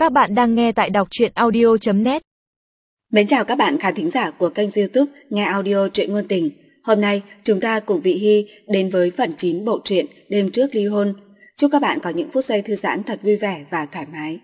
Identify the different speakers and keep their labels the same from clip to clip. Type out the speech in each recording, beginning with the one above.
Speaker 1: Các bạn đang nghe tại đọc truyện audio.net.
Speaker 2: Mến chào các bạn khán thính giả của kênh YouTube Nghe Audio Truyện Ngôn Tình. Hôm nay chúng ta cùng Vị Hy đến với phần 9 bộ truyện Đêm Trước Ly Hôn. Chúc các bạn có những phút giây thư giãn thật vui vẻ và thoải mái.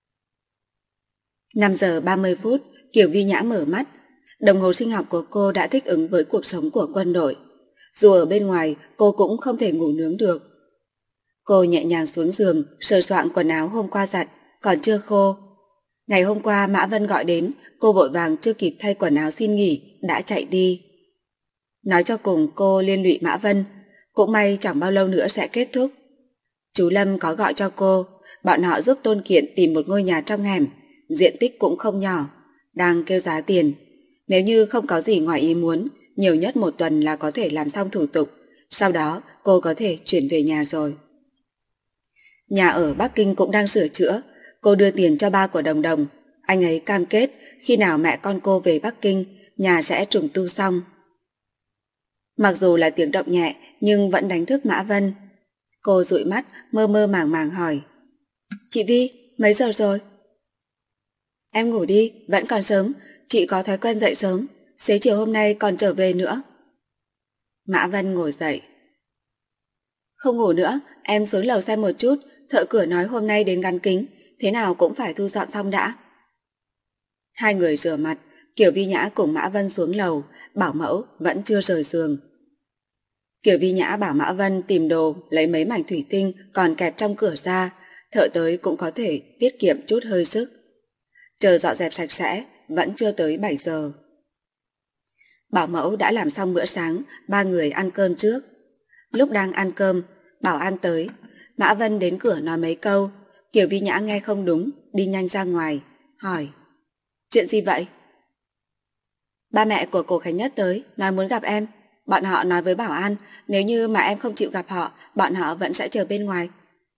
Speaker 2: 5 giờ 30 phút, Kiều Vi Nhã mở mắt. Đồng hồ sinh học của cô đã thích ứng với cuộc sống của quân đội. Dù ở bên ngoài, cô cũng không thể ngủ nướng được. Cô nhẹ nhàng xuống giường, sờ soạng quần áo hôm qua giặt, còn chưa khô. Ngày hôm qua Mã Vân gọi đến, cô vội vàng chưa kịp thay quần áo xin nghỉ, đã chạy đi. Nói cho cùng cô liên lụy Mã Vân, cũng may chẳng bao lâu nữa sẽ kết thúc. Chú Lâm có gọi cho cô, bọn họ giúp Tôn Kiện tìm một ngôi nhà trong hẻm, diện tích cũng không nhỏ, đang kêu giá tiền. Nếu như không có gì ngoài ý muốn, nhiều nhất một tuần là có thể làm xong thủ tục, sau đó cô có thể chuyển về nhà rồi. Nhà ở Bắc Kinh cũng đang sửa chữa, cô đưa tiền cho ba của Đồng Đồng, anh ấy cam kết khi nào mẹ con cô về Bắc Kinh, nhà sẽ trùng tu xong. Mặc dù là tiếng động nhẹ nhưng vẫn đánh thức Mã Vân. Cô dụi mắt mơ mơ màng màng hỏi: "Chị Vi, mấy giờ rồi?" "Em ngủ đi, vẫn còn sớm, chị có thói quen dậy sớm, xế chiều hôm nay còn trở về nữa." Mã Vân ngồi dậy: "Không ngủ nữa, em xuống lầu xem một chút, thợ cửa nói hôm nay đến gắn kính, thế nào cũng phải thu dọn xong đã." Hai người rửa mặt, Kiều Vi Nhã cùng Mã Vân xuống lầu, bảo mẫu vẫn chưa rời giường. Kiều Vi Nhã bảo Mã Vân tìm đồ, lấy mấy mảnh thủy tinh còn kẹp trong cửa ra, thợ tới cũng có thể tiết kiệm chút hơi sức. Chờ dọn dẹp sạch sẽ, vẫn chưa tới 7 giờ. Bảo mẫu đã làm xong bữa sáng, ba người ăn cơm trước. Lúc đang ăn cơm, bảo an tới, Mã Vân đến cửa nói mấy câu, Kiều Vi Nhã nghe không đúng, đi nhanh ra ngoài, hỏi: "Chuyện gì vậy?" "Ba mẹ của cô Khánh Nhất tới, nói muốn gặp em. Bọn họ nói với bảo an, nếu như mà em không chịu gặp họ, bọn họ vẫn sẽ chờ bên ngoài."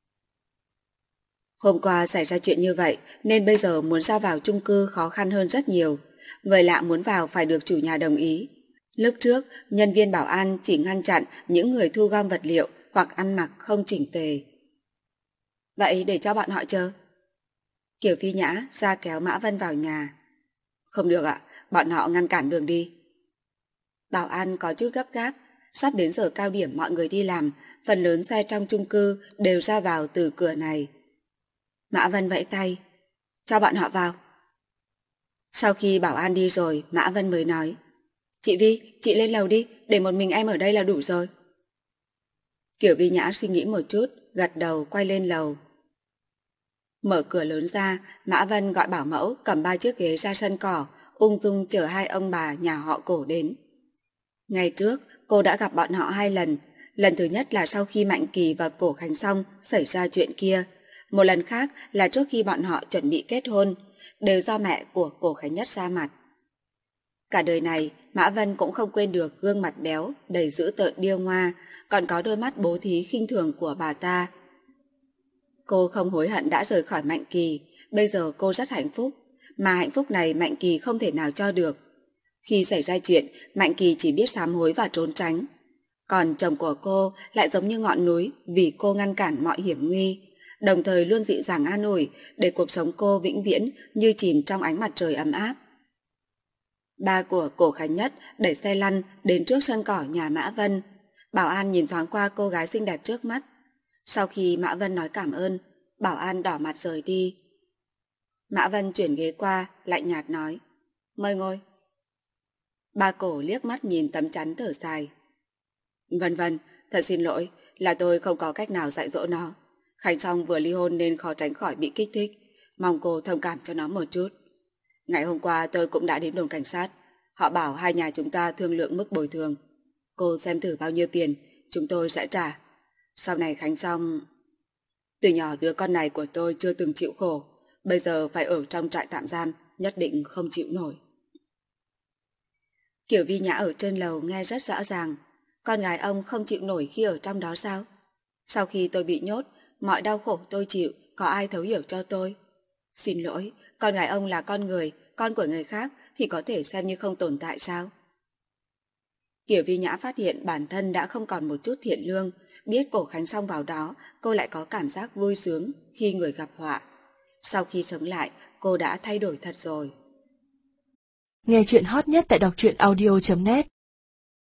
Speaker 2: Hôm qua xảy ra chuyện như vậy, nên bây giờ muốn ra vào chung cư khó khăn hơn rất nhiều. Người lạ muốn vào phải được chủ nhà đồng ý. Lúc trước, nhân viên bảo an chỉ ngăn chặn những người thu gom vật liệu hoặc ăn mặc không chỉnh tề. "Vậy để cho bọn họ chờ." Kiều Vi Nhã ra kéo Mã Vân vào nhà. "Không được ạ, bọn họ ngăn cản đường đi." Bảo an có chút gấp gáp, sắp đến giờ cao điểm mọi người đi làm, phần lớn xe trong chung cư đều ra vào từ cửa này. Mã Vân vẫy tay: "Cho bọn họ vào." Sau khi bảo an đi rồi, Mã Vân mới nói: "Chị Vi, chị lên lầu đi, để một mình em ở đây là đủ rồi." Kiều Vi Nhã suy nghĩ một chút, gật đầu quay lên lầu. Mở cửa lớn ra, Mã Vân gọi bảo mẫu cầm 3 chiếc ghế ra sân cỏ, ung dung chở hai ông bà nhà họ Cổ đến. Ngày trước, cô đã gặp bọn họ 2 lần. Lần thứ nhất là sau khi Mạnh Kỳ và Cổ Khánh Song xảy ra chuyện kia. Một lần khác là trước khi bọn họ chuẩn bị kết hôn, đều do mẹ của Cổ Khánh Nhất ra mặt. Cả đời này, Mã Vân cũng không quên được gương mặt béo, đầy dữ tợn điêu ngoa, còn có đôi mắt bố thí khinh thường của bà ta. Cô không hối hận đã rời khỏi Mạnh Kỳ, bây giờ cô rất hạnh phúc, mà hạnh phúc này Mạnh Kỳ không thể nào cho được. Khi xảy ra chuyện, Mạnh Kỳ chỉ biết sám hối và trốn tránh. Còn chồng của cô lại giống như ngọn núi vì cô ngăn cản mọi hiểm nguy, đồng thời luôn dịu dàng an ủi để cuộc sống cô vĩnh viễn như chìm trong ánh mặt trời ấm áp. Ba của Cổ Khánh Nhất đẩy xe lăn đến trước sân cỏ nhà Mã Vân. Bảo an nhìn thoáng qua cô gái xinh đẹp trước mắt. Sau khi Mã Vân nói cảm ơn, bảo an đỏ mặt rời đi. Mã Vân chuyển ghế qua, lạnh nhạt nói: "Mời ngồi." Ba Cổ liếc mắt nhìn tấm chắn thở dài: "Vân Vân, thật xin lỗi, là tôi không có cách nào dạy dỗ nó. Khánh Song vừa ly hôn nên khó tránh khỏi bị kích thích, mong cô thông cảm cho nó một chút. Ngày hôm qua tôi cũng đã đến đồn cảnh sát, họ bảo hai nhà chúng ta thương lượng mức bồi thường. Cô xem thử bao nhiêu tiền, chúng tôi sẽ trả. Sau này Khánh Song... Từ nhỏ đứa con này của tôi chưa từng chịu khổ, bây giờ phải ở trong trại tạm giam, nhất định không chịu nổi." Kiều Vi Nhã ở trên lầu nghe rất rõ ràng. Con gái ông không chịu nổi khi ở trong đó sao? Sau khi tôi bị nhốt, mọi đau khổ tôi chịu, có ai thấu hiểu cho tôi? Xin lỗi, con gái ông là con người, con của người khác thì có thể xem như không tồn tại sao? Kiều Vi Nhã phát hiện bản thân đã không còn một chút thiện lương, biết Cổ Khánh Song vào đó, cô lại có cảm giác vui sướng khi người gặp họa. Sau khi sống lại, cô đã thay đổi thật rồi.
Speaker 3: Nghe chuyện hot nhất tại đọc truyện audio.net